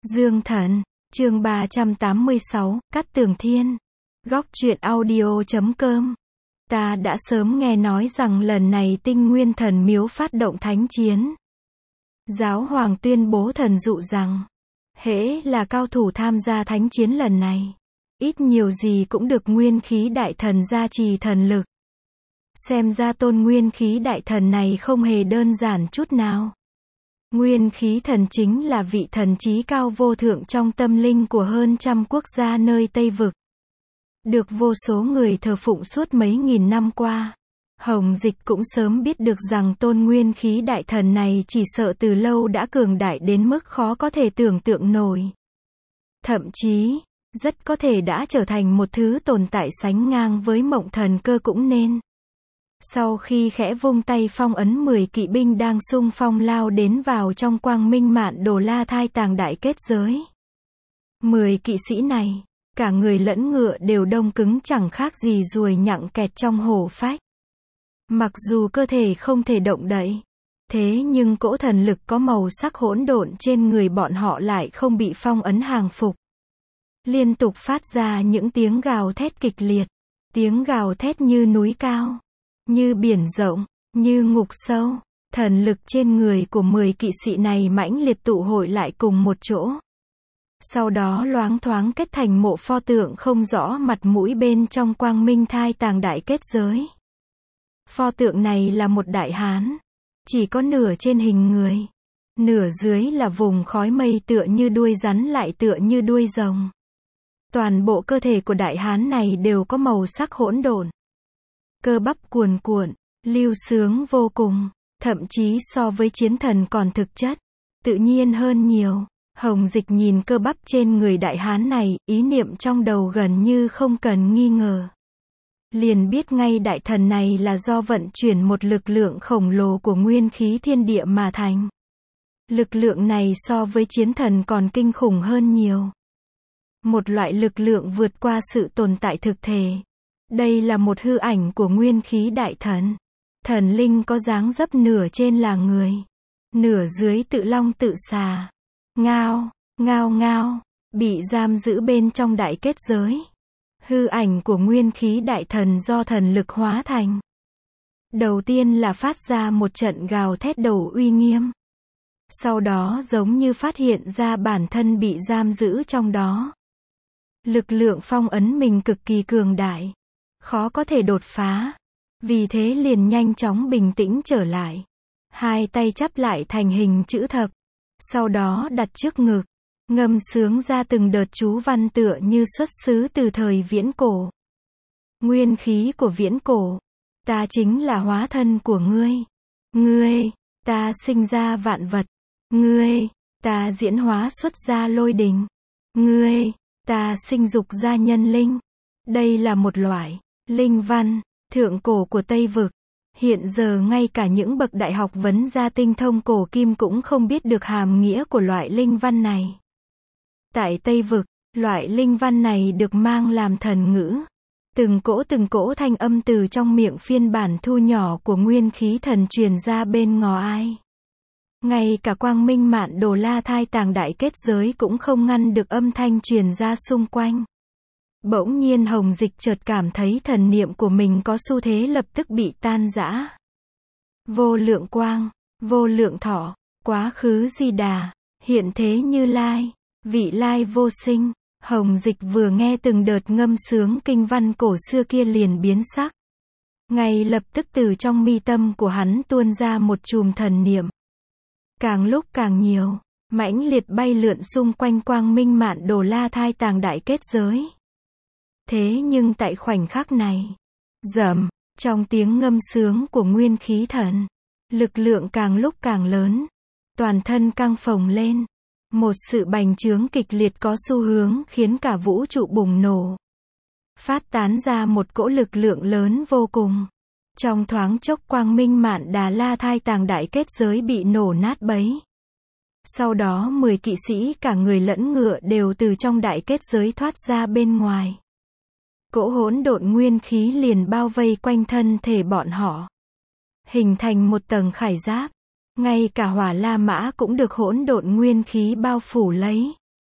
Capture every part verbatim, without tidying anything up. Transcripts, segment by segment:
Dương Thần, chương ba trăm tám mươi sáu, Cát Tường Thiên. Góc truyện audio chấm com. Ta đã sớm nghe nói rằng lần này Tinh Nguyên Thần Miếu phát động thánh chiến. Giáo hoàng tuyên bố thần dụ rằng, hễ là cao thủ tham gia thánh chiến lần này, ít nhiều gì cũng được nguyên khí đại thần gia trì thần lực. Xem ra tôn nguyên khí đại thần này không hề đơn giản chút nào. Nguyên khí thần chính là vị thần trí cao vô thượng trong tâm linh của hơn trăm quốc gia nơi Tây Vực. Được vô số người thờ phụng suốt mấy nghìn năm qua. Hồng Dịch cũng sớm biết được rằng tôn nguyên khí đại thần này chỉ sợ từ lâu đã cường đại đến mức khó có thể tưởng tượng nổi. Thậm chí, rất có thể đã trở thành một thứ tồn tại sánh ngang với Mộng Thần Cơ cũng nên. Sau khi khẽ vung tay phong ấn mười kỵ binh đang xung phong lao đến vào trong Quang Minh Mạn Đồ La Thai Tàng đại kết giới. Mười kỵ sĩ này, cả người lẫn ngựa đều đông cứng chẳng khác gì ruồi nhặng kẹt trong hổ phách. Mặc dù cơ thể không thể động đậy, thế nhưng cỗ thần lực có màu sắc hỗn độn trên người bọn họ lại không bị phong ấn hàng phục. Liên tục phát ra những tiếng gào thét kịch liệt, tiếng gào thét như núi cao, như biển rộng, như ngục sâu. Thần lực trên người của mười kỵ sĩ này mãnh liệt tụ hội lại cùng một chỗ. Sau đó loáng thoáng kết thành mộ pho tượng không rõ mặt mũi bên trong Quang Minh Thai Tàng đại kết giới. Pho tượng này là một đại hán, chỉ có nửa trên hình người, nửa dưới là vùng khói mây tựa như đuôi rắn lại tựa như đuôi rồng. Toàn bộ cơ thể của đại hán này đều có màu sắc hỗn độn. Cơ bắp cuồn cuộn, lưu sướng vô cùng, thậm chí so với chiến thần còn thực chất, tự nhiên hơn nhiều. Hồng Dịch nhìn cơ bắp trên người đại hán này, ý niệm trong đầu gần như không cần nghi ngờ. Liền biết ngay đại thần này là do vận chuyển một lực lượng khổng lồ của nguyên khí thiên địa mà thành. Lực lượng này so với chiến thần còn kinh khủng hơn nhiều. Một loại lực lượng vượt qua sự tồn tại thực thể. Đây là một hư ảnh của nguyên khí đại thần. Thần linh có dáng dấp nửa trên là người, nửa dưới tự long tự xà. Ngao, ngao ngao, bị giam giữ bên trong đại kết giới. Hư ảnh của nguyên khí đại thần do thần lực hóa thành. Đầu tiên là phát ra một trận gào thét đầu uy nghiêm. Sau đó giống như phát hiện ra bản thân bị giam giữ trong đó. Lực lượng phong ấn mình cực kỳ cường đại, khó có thể đột phá. Vì thế liền nhanh chóng bình tĩnh trở lại. Hai tay chắp lại thành hình chữ thập. Sau đó đặt trước ngực, ngâm sướng ra từng đợt chú văn tựa như xuất xứ từ thời viễn cổ. Nguyên khí của viễn cổ, ta chính là hóa thân của ngươi. Ngươi, ta sinh ra vạn vật. Ngươi, ta diễn hóa xuất ra lôi đình. Ngươi, ta sinh dục ra nhân linh. Đây là một loại linh văn thượng cổ của Tây Vực. Hiện giờ ngay cả những bậc đại học vấn gia tinh thông cổ kim cũng không biết được hàm nghĩa của loại linh văn này. Tại Tây Vực, loại linh văn này được mang làm thần ngữ. Từng cỗ từng cỗ thanh âm từ trong miệng phiên bản thu nhỏ của nguyên khí thần truyền ra bên ngò ai. Ngay cả Quang Minh Mạn Đồ La Thai Tàng đại kết giới cũng không ngăn được âm thanh truyền ra xung quanh. Bỗng nhiên Hồng Dịch chợt cảm thấy thần niệm của mình có xu thế lập tức bị tan rã. Vô lượng quang, vô lượng thọ, quá khứ Di Đà, hiện thế Như Lai, vị lai vô sinh. Hồng Dịch vừa nghe từng đợt ngâm sướng kinh văn cổ xưa kia liền biến sắc. Ngay lập tức từ trong mi tâm của hắn tuôn ra một chùm thần niệm. Càng lúc càng nhiều, mãnh liệt bay lượn xung quanh Quang Minh Mạn Đồ La Thai Tàng đại kết giới. Thế nhưng tại khoảnh khắc này, rầm, trong tiếng ngâm sướng của nguyên khí thần, lực lượng càng lúc càng lớn, toàn thân căng phồng lên, một sự bành trướng kịch liệt có xu hướng khiến cả vũ trụ bùng nổ, phát tán ra một cỗ lực lượng lớn vô cùng. Trong thoáng chốc Quang Minh Mạn Đà La Thai Tàng đại kết giới bị nổ nát bấy. Sau đó mười kỵ sĩ cả người lẫn ngựa đều từ trong đại kết giới thoát ra bên ngoài. Cỗ hỗn độn nguyên khí liền bao vây quanh thân thể bọn họ, hình thành một tầng khải giáp. Ngay cả Hỏa La Mã cũng được hỗn độn nguyên khí bao phủ lấy.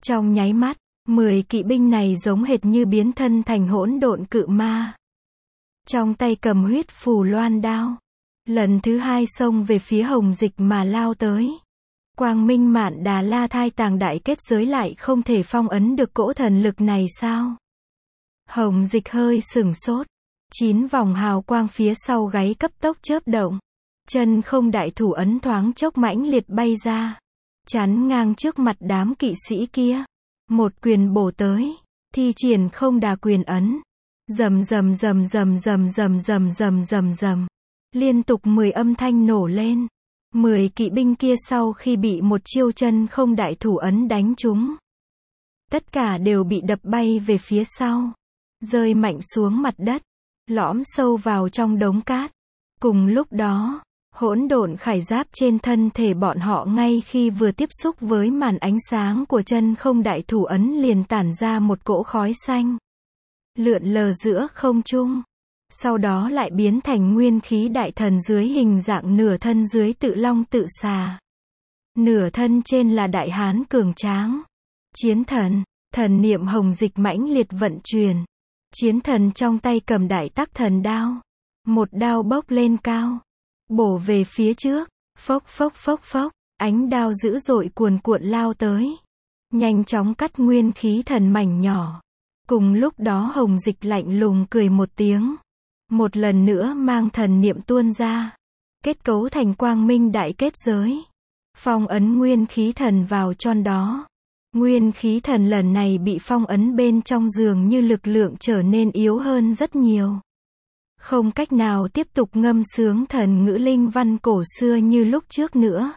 Trong nháy mắt, mười kỵ binh này giống hệt như biến thân thành hỗn độn cự ma. Trong tay cầm huyết phù loan đao. Lần thứ hai xông về phía Hồng Dịch mà lao tới. Quang Minh Mạn Đà La Thai Tàng Đại Kết Giới lại không thể phong ấn được cỗ thần lực này sao? Hồng Dịch hơi sửng sốt. Chín vòng hào quang phía sau gáy cấp tốc chớp động. Chân không đại thủ ấn thoáng chốc mãnh liệt bay ra. Chắn ngang trước mặt đám kỵ sĩ kia. Một quyền bổ tới. Thi triển không đà quyền ấn. Rầm rầm rầm rầm rầm rầm rầm rầm rầm rầm. Liên tục mười âm thanh nổ lên. Mười kỵ binh kia sau khi bị một chiêu chân không đại thủ ấn đánh trúng. Tất cả đều bị đập bay về phía sau. Rơi mạnh xuống mặt đất. Lõm sâu vào trong đống cát. Cùng lúc đó, hỗn độn khải giáp trên thân thể bọn họ ngay khi vừa tiếp xúc với màn ánh sáng của chân không đại thủ ấn liền tản ra một cỗ khói xanh. Lượn lờ giữa không trung. Sau đó lại biến thành nguyên khí đại thần dưới hình dạng nửa thân dưới tự long tự xà. Nửa thân trên là đại hán cường tráng. Chiến thần, thần niệm Hồng Dịch mãnh liệt vận chuyển. Chiến thần trong tay cầm đại tắc thần đao. Một đao bốc lên cao. Bổ về phía trước. Phốc phốc phốc phốc. Ánh đao dữ dội cuồn cuộn lao tới. Nhanh chóng cắt nguyên khí thần mảnh nhỏ. Cùng lúc đó Hồng Dịch lạnh lùng cười một tiếng. Một lần nữa mang thần niệm tuôn ra. Kết cấu thành quang minh đại kết giới. Phong ấn nguyên khí thần vào trong đó. Nguyên khí thần lần này bị phong ấn bên trong dường như lực lượng trở nên yếu hơn rất nhiều. Không cách nào tiếp tục ngâm sướng thần ngữ linh văn cổ xưa như lúc trước nữa.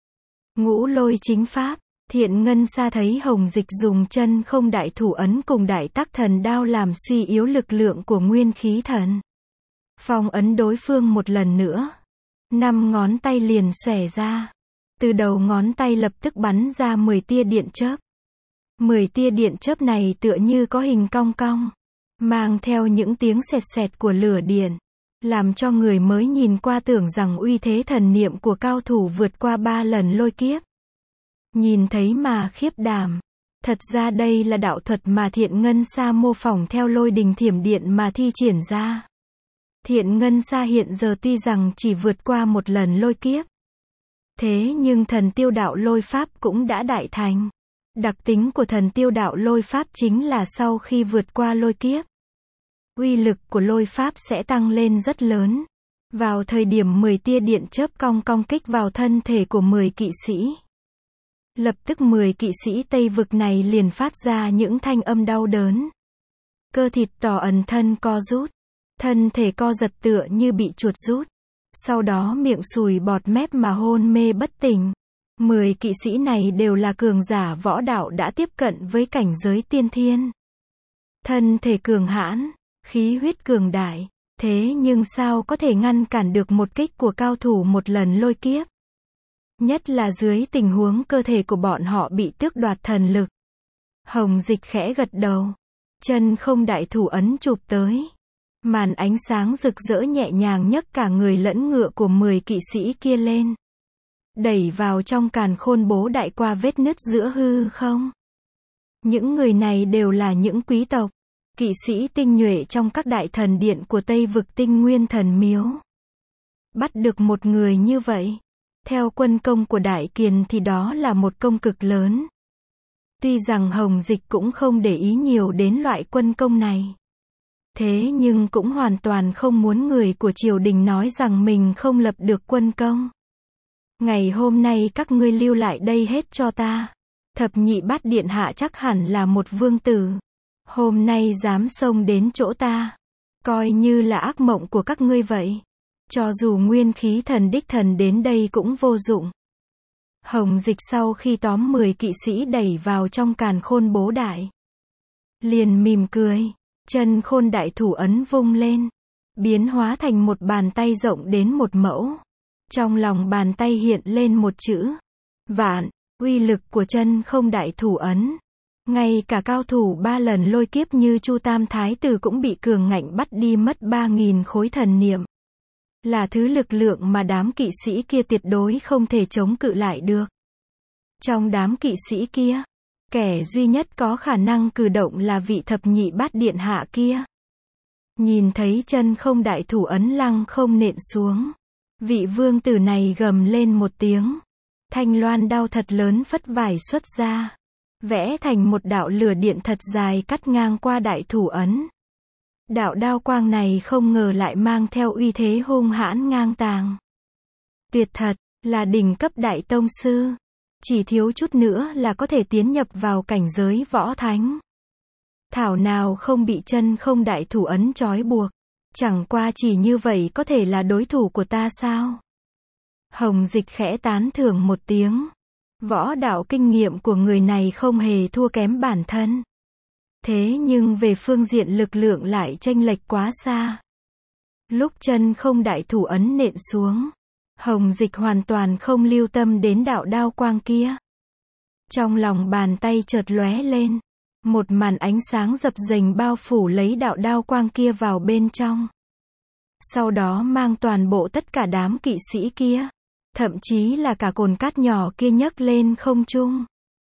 Ngũ lôi chính pháp, Thiện Ngân Sa thấy Hồng Dịch dùng chân không đại thủ ấn cùng đại tắc thần đao làm suy yếu lực lượng của nguyên khí thần. Phong ấn đối phương một lần nữa. Năm ngón tay liền xòe ra. Từ đầu ngón tay lập tức bắn ra mười tia điện chớp. Mười tia điện chớp này tựa như có hình cong cong. Mang theo những tiếng sẹt sẹt của lửa điện. Làm cho người mới nhìn qua tưởng rằng uy thế thần niệm của cao thủ vượt qua ba lần lôi kiếp. Nhìn thấy mà khiếp đảm. Thật ra đây là đạo thuật mà Thiện Ngân Sa mô phỏng theo lôi đình thiểm điện mà thi triển ra. Thiện Ngân Sa hiện giờ tuy rằng chỉ vượt qua một lần lôi kiếp. Thế nhưng thần tiêu đạo lôi pháp cũng đã đại thành. Đặc tính của thần tiêu đạo lôi pháp chính là sau khi vượt qua lôi kiếp, uy lực của lôi pháp sẽ tăng lên rất lớn. Vào thời điểm mười tia điện chớp cong cong kích vào thân thể của mười kỵ sĩ. Lập tức mười kỵ sĩ Tây Vực này liền phát ra những thanh âm đau đớn. Cơ thịt tỏ ẩn thân co rút. Thân thể co giật tựa như bị chuột rút. Sau đó miệng sùi bọt mép mà hôn mê bất tỉnh. Mười kỵ sĩ này đều là cường giả võ đạo đã tiếp cận với cảnh giới tiên thiên. Thân thể cường hãn, khí huyết cường đại. Thế nhưng sao có thể ngăn cản được một kích của cao thủ một lần lôi kiếp? Nhất là dưới tình huống cơ thể của bọn họ bị tước đoạt thần lực. Hồng Dịch khẽ gật đầu. Chân không đại thủ ấn chụp tới. Màn ánh sáng rực rỡ nhẹ nhàng nhấc cả người lẫn ngựa của mười kỵ sĩ kia lên. Đẩy vào trong càn khôn bố đại qua vết nứt giữa hư không. Những người này đều là những quý tộc, kỵ sĩ tinh nhuệ trong các đại thần điện của Tây Vực Tinh Nguyên Thần Miếu. Bắt được một người như vậy, theo quân công của Đại Kiền thì đó là một công cực lớn. Tuy rằng Hồng Dịch cũng không để ý nhiều đến loại quân công này. Thế nhưng cũng hoàn toàn không muốn người của triều đình nói rằng mình không lập được quân công. Ngày hôm nay các ngươi lưu lại đây hết cho ta. Thập nhị bát điện hạ chắc hẳn là một vương tử. Hôm nay dám xông đến chỗ ta. Coi như là ác mộng của các ngươi vậy. Cho dù nguyên khí thần đích thần đến đây cũng vô dụng. Hồng Dịch sau khi tóm mười kỵ sĩ đẩy vào trong càn khôn bố đại. Liền mỉm cười. Chân khôn đại thủ ấn vung lên. Biến hóa thành một bàn tay rộng đến một mẫu. Trong lòng bàn tay hiện lên một chữ vạn. Uy lực của chân không đại thủ ấn. Ngay cả cao thủ ba lần lôi kiếp như Chu Tam Thái Tử cũng bị cường ngạnh bắt đi mất ba nghìn khối thần niệm. Là thứ lực lượng mà đám kỵ sĩ kia tuyệt đối không thể chống cự lại được. Trong đám kỵ sĩ kia, Kẻ duy nhất có khả năng cử động là vị thập nhị bát điện hạ kia. Nhìn thấy chân không đại thủ ấn lăng không nện xuống. Vị vương tử này gầm lên một tiếng. Thanh loan đao thật lớn phất vải xuất ra. Vẽ thành một đạo lửa điện thật dài cắt ngang qua đại thủ ấn. Đạo đao quang này không ngờ lại mang theo uy thế hung hãn ngang tàng. Tuyệt thật, là đỉnh cấp đại tông sư. Chỉ thiếu chút nữa là có thể tiến nhập vào cảnh giới võ thánh. Thảo nào không bị chân không đại thủ ấn trói buộc. Chẳng qua chỉ như vậy có thể là đối thủ của ta sao? Hồng Dịch khẽ tán thưởng một tiếng. Võ đạo kinh nghiệm của người này không hề thua kém bản thân. Thế nhưng về phương diện lực lượng lại chênh lệch quá xa. Lúc chân không đại thủ ấn nện xuống, Hồng Dịch hoàn toàn không lưu tâm đến đạo đao quang kia. Trong lòng bàn tay chợt lóe lên, một màn ánh sáng dập dềnh bao phủ lấy đạo đao quang kia vào bên trong. Sau đó mang toàn bộ tất cả đám kỵ sĩ kia, thậm chí là cả cồn cát nhỏ kia nhấc lên không trung.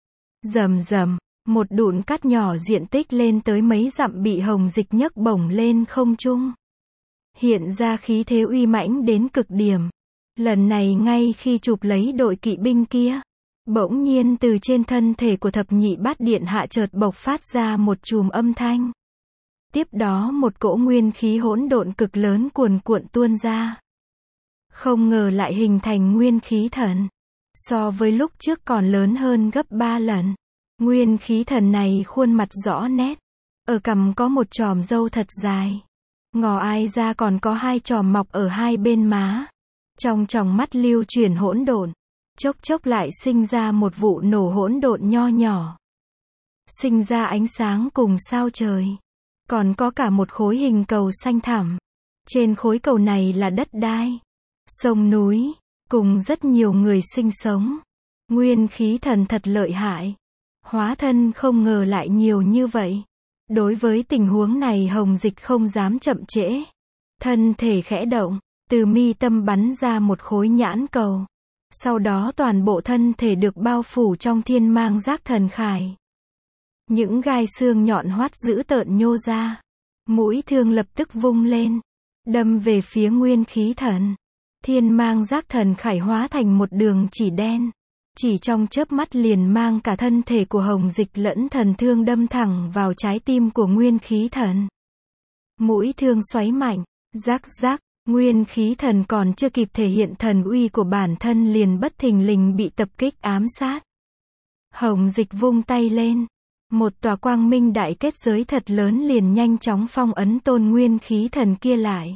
Rầm rầm, một đụn cát nhỏ diện tích lên tới mấy dặm bị Hồng Dịch nhấc bổng lên không trung. Hiện ra khí thế uy mãnh đến cực điểm. Lần này ngay khi chụp lấy đội kỵ binh kia, bỗng nhiên từ trên thân thể của thập nhị bát điện hạ chợt bộc phát ra một chùm âm thanh. Tiếp đó một cỗ nguyên khí hỗn độn cực lớn cuồn cuộn tuôn ra. Không ngờ lại hình thành nguyên khí thần. So với lúc trước còn lớn hơn gấp ba lần. Nguyên khí thần này khuôn mặt rõ nét. Ở cằm có một chòm râu thật dài. Ngò ai ra còn có hai chòm mọc ở hai bên má. Trong tròng mắt lưu chuyển hỗn độn. Chốc chốc lại sinh ra một vụ nổ hỗn độn nho nhỏ. Sinh ra ánh sáng cùng sao trời. Còn có cả một khối hình cầu xanh thẳm. Trên khối cầu này là đất đai, sông núi, cùng rất nhiều người sinh sống. Nguyên khí thần thật lợi hại. Hóa thân không ngờ lại nhiều như vậy. Đối với tình huống này Hồng Dịch không dám chậm trễ. Thân thể khẽ động, từ mi tâm bắn ra một khối nhãn cầu. Sau đó toàn bộ thân thể được bao phủ trong thiên mang giác thần khải. Những gai xương nhọn hoắt dữ tợn nhô ra. Mũi thương lập tức vung lên, đâm về phía nguyên khí thần. Thiên mang giác thần khải hóa thành một đường chỉ đen. Chỉ trong chớp mắt liền mang cả thân thể của Hồng Dịch lẫn thần thương đâm thẳng vào trái tim của nguyên khí thần. Mũi thương xoáy mạnh, rắc rắc, nguyên khí thần còn chưa kịp thể hiện thần uy của bản thân liền bất thình lình bị tập kích ám sát. Hồng Dịch vung tay lên. Một tòa quang minh đại kết giới thật lớn liền nhanh chóng phong ấn tôn nguyên khí thần kia lại.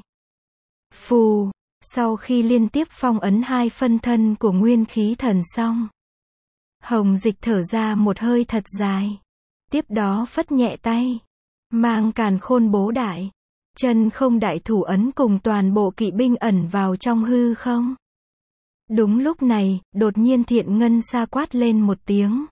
Phù, sau khi liên tiếp phong ấn hai phân thân của nguyên khí thần xong, Hồng Dịch thở ra một hơi thật dài. Tiếp đó phất nhẹ tay, mang càn khôn bố đại, chân không đại thủ ấn cùng toàn bộ kỵ binh ẩn vào trong hư không. Đúng lúc này, đột nhiên Thiện Ngân Sa quát lên một tiếng.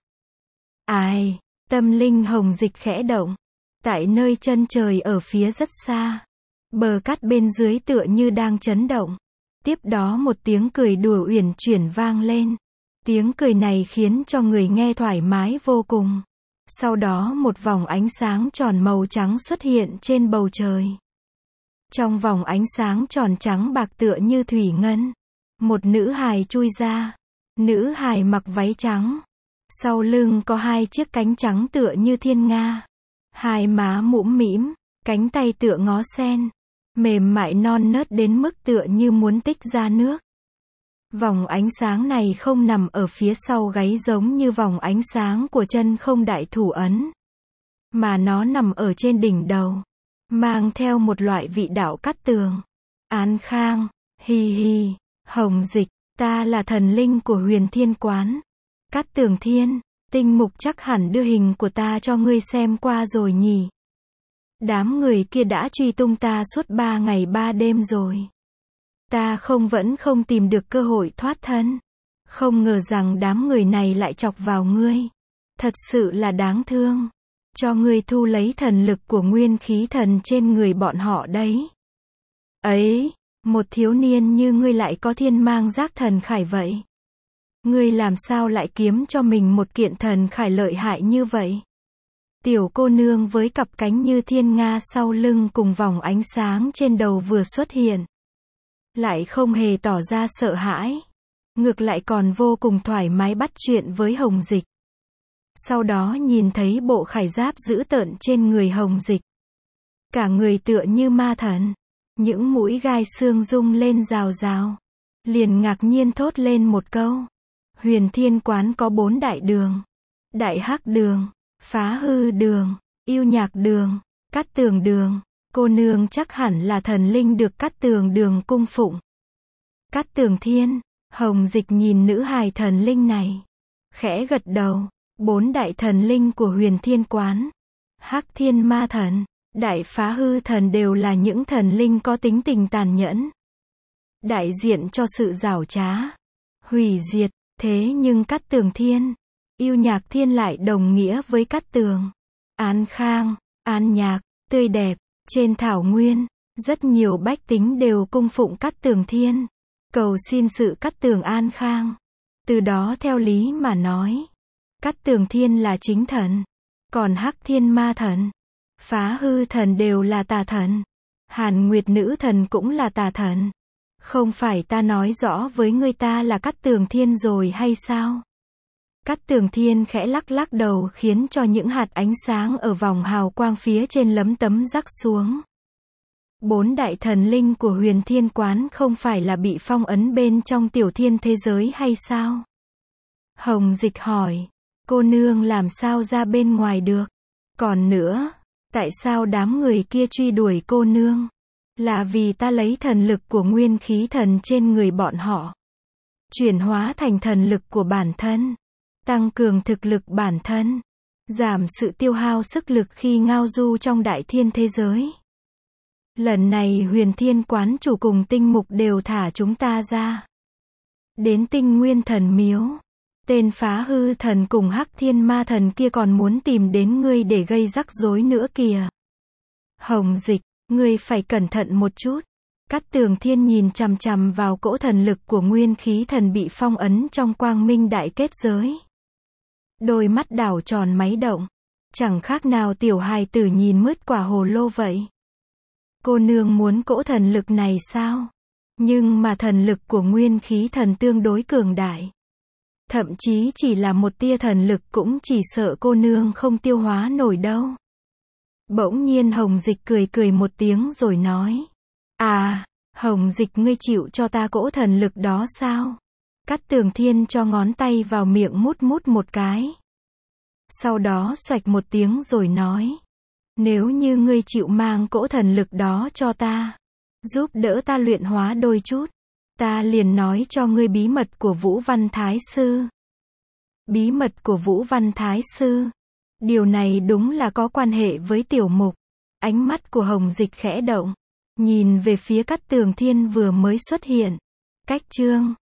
Ai? Tâm linh Hồng Dịch khẽ động. Tại nơi chân trời ở phía rất xa, bờ cát bên dưới tựa như đang chấn động. Tiếp đó một tiếng cười đùa uyển chuyển vang lên. Tiếng cười này khiến cho người nghe thoải mái vô cùng. Sau đó một vòng ánh sáng tròn màu trắng xuất hiện trên bầu trời. Trong vòng ánh sáng tròn trắng bạc tựa như thủy ngân, một nữ hài chui ra. Nữ hài mặc váy trắng. Sau lưng có hai chiếc cánh trắng tựa như thiên nga. Hai má mũm mĩm, cánh tay tựa ngó sen. Mềm mại non nớt đến mức tựa như muốn tích ra nước. Vòng ánh sáng này không nằm ở phía sau gáy giống như vòng ánh sáng của chân không đại thủ ấn. Mà nó nằm ở trên đỉnh đầu. Mang theo một loại vị đạo cát tường. Án Khang, hi hi, Hồng Dịch, ta là thần linh của Huyền Thiên Quán. Cát Tường Thiên, tinh mục chắc hẳn đưa hình của ta cho ngươi xem qua rồi nhỉ. Đám người kia đã truy tung ta suốt ba ngày ba đêm rồi. Ta không vẫn không tìm được cơ hội thoát thân. Không ngờ rằng đám người này lại chọc vào ngươi. Thật sự là đáng thương. Cho ngươi thu lấy thần lực của nguyên khí thần trên người bọn họ đấy. Ấy, một thiếu niên như ngươi lại có thiên mang giác thần khải vậy. Ngươi làm sao lại kiếm cho mình một kiện thần khải lợi hại như vậy? Tiểu cô nương với cặp cánh như thiên nga sau lưng cùng vòng ánh sáng trên đầu vừa xuất hiện. Lại không hề tỏ ra sợ hãi. Ngược lại còn vô cùng thoải mái bắt chuyện với Hồng Dịch. Sau đó nhìn thấy bộ khải giáp dữ tợn trên người Hồng Dịch. Cả người tựa như ma thần. Những mũi gai xương rung lên rào rào. Liền ngạc nhiên thốt lên một câu. Huyền Thiên Quán có bốn đại đường. Đại Hắc Đường, Phá Hư Đường, Yêu Nhạc Đường, Cát Tường Đường. Cô nương chắc hẳn là thần linh được Cát Tường Đường cung phụng. Cát Tường Thiên, Hồng Dịch nhìn nữ hài thần linh này. Khẽ gật đầu. Bốn đại thần linh của Huyền Thiên Quán. Hắc Thiên Ma Thần, Đại Phá Hư Thần đều là những thần linh có tính tình tàn nhẫn. Đại diện cho sự giảo trá, hủy diệt. Thế nhưng Cát Tường Thiên, Yêu Nhạc Thiên lại đồng nghĩa với Cát Tường. An khang, an nhạc, tươi đẹp. Trên thảo nguyên, rất nhiều bách tính đều cung phụng Cát Tường Thiên. Cầu xin sự Cát Tường an khang. Từ đó theo lý mà nói. Cát Tường Thiên là chính thần. Còn Hắc Thiên Ma Thần, Phá Hư Thần đều là tà thần. Hàn Nguyệt Nữ Thần cũng là tà thần. Không phải ta nói rõ với ngươi ta là Cát Tường Thiên rồi hay sao? Cát Tường Thiên khẽ lắc lắc đầu khiến cho những hạt ánh sáng ở vòng hào quang phía trên lấm tấm rắc xuống. Bốn đại thần linh của Huyền Thiên Quán không phải là bị phong ấn bên trong tiểu thiên thế giới hay sao? Hồng Dịch hỏi. Cô nương làm sao ra bên ngoài được? Còn nữa, tại sao đám người kia truy đuổi cô nương? Là vì ta lấy thần lực của nguyên khí thần trên người bọn họ. Chuyển hóa thành thần lực của bản thân. Tăng cường thực lực bản thân. Giảm sự tiêu hao sức lực khi ngao du trong đại thiên thế giới. Lần này Huyền Thiên Quán chủ cùng Tinh Mục đều thả chúng ta ra. Đến Tinh Nguyên Thần Miếu. Tên Phá Hư Thần cùng Hắc Thiên Ma Thần kia còn muốn tìm đến ngươi để gây rắc rối nữa kìa. Hồng Dịch, ngươi phải cẩn thận một chút. Cát Tường Thiên nhìn chằm chằm vào cỗ thần lực của nguyên khí thần bị phong ấn trong quang minh đại kết giới. Đôi mắt đảo tròn máy động. Chẳng khác nào tiểu hài tử nhìn mứt quả hồ lô vậy. Cô nương muốn cỗ thần lực này sao? Nhưng mà thần lực của nguyên khí thần tương đối cường đại. Thậm chí chỉ là một tia thần lực cũng chỉ sợ cô nương không tiêu hóa nổi đâu. Bỗng nhiên Hồng Dịch cười cười một tiếng rồi nói. À, Hồng Dịch ngươi chịu cho ta cỗ thần lực đó sao? Cát Tường Thiên cho ngón tay vào miệng mút mút một cái. Sau đó xoạch một tiếng rồi nói. Nếu như ngươi chịu mang cỗ thần lực đó cho ta, giúp đỡ ta luyện hóa đôi chút, ta liền nói cho ngươi bí mật của Vũ Văn Thái Sư. Bí mật của Vũ Văn Thái Sư. Điều này đúng là có quan hệ với tiểu mục. Ánh mắt của Hồng Dịch khẽ động. Nhìn về phía Cát Tường Thiên vừa mới xuất hiện. Cách chương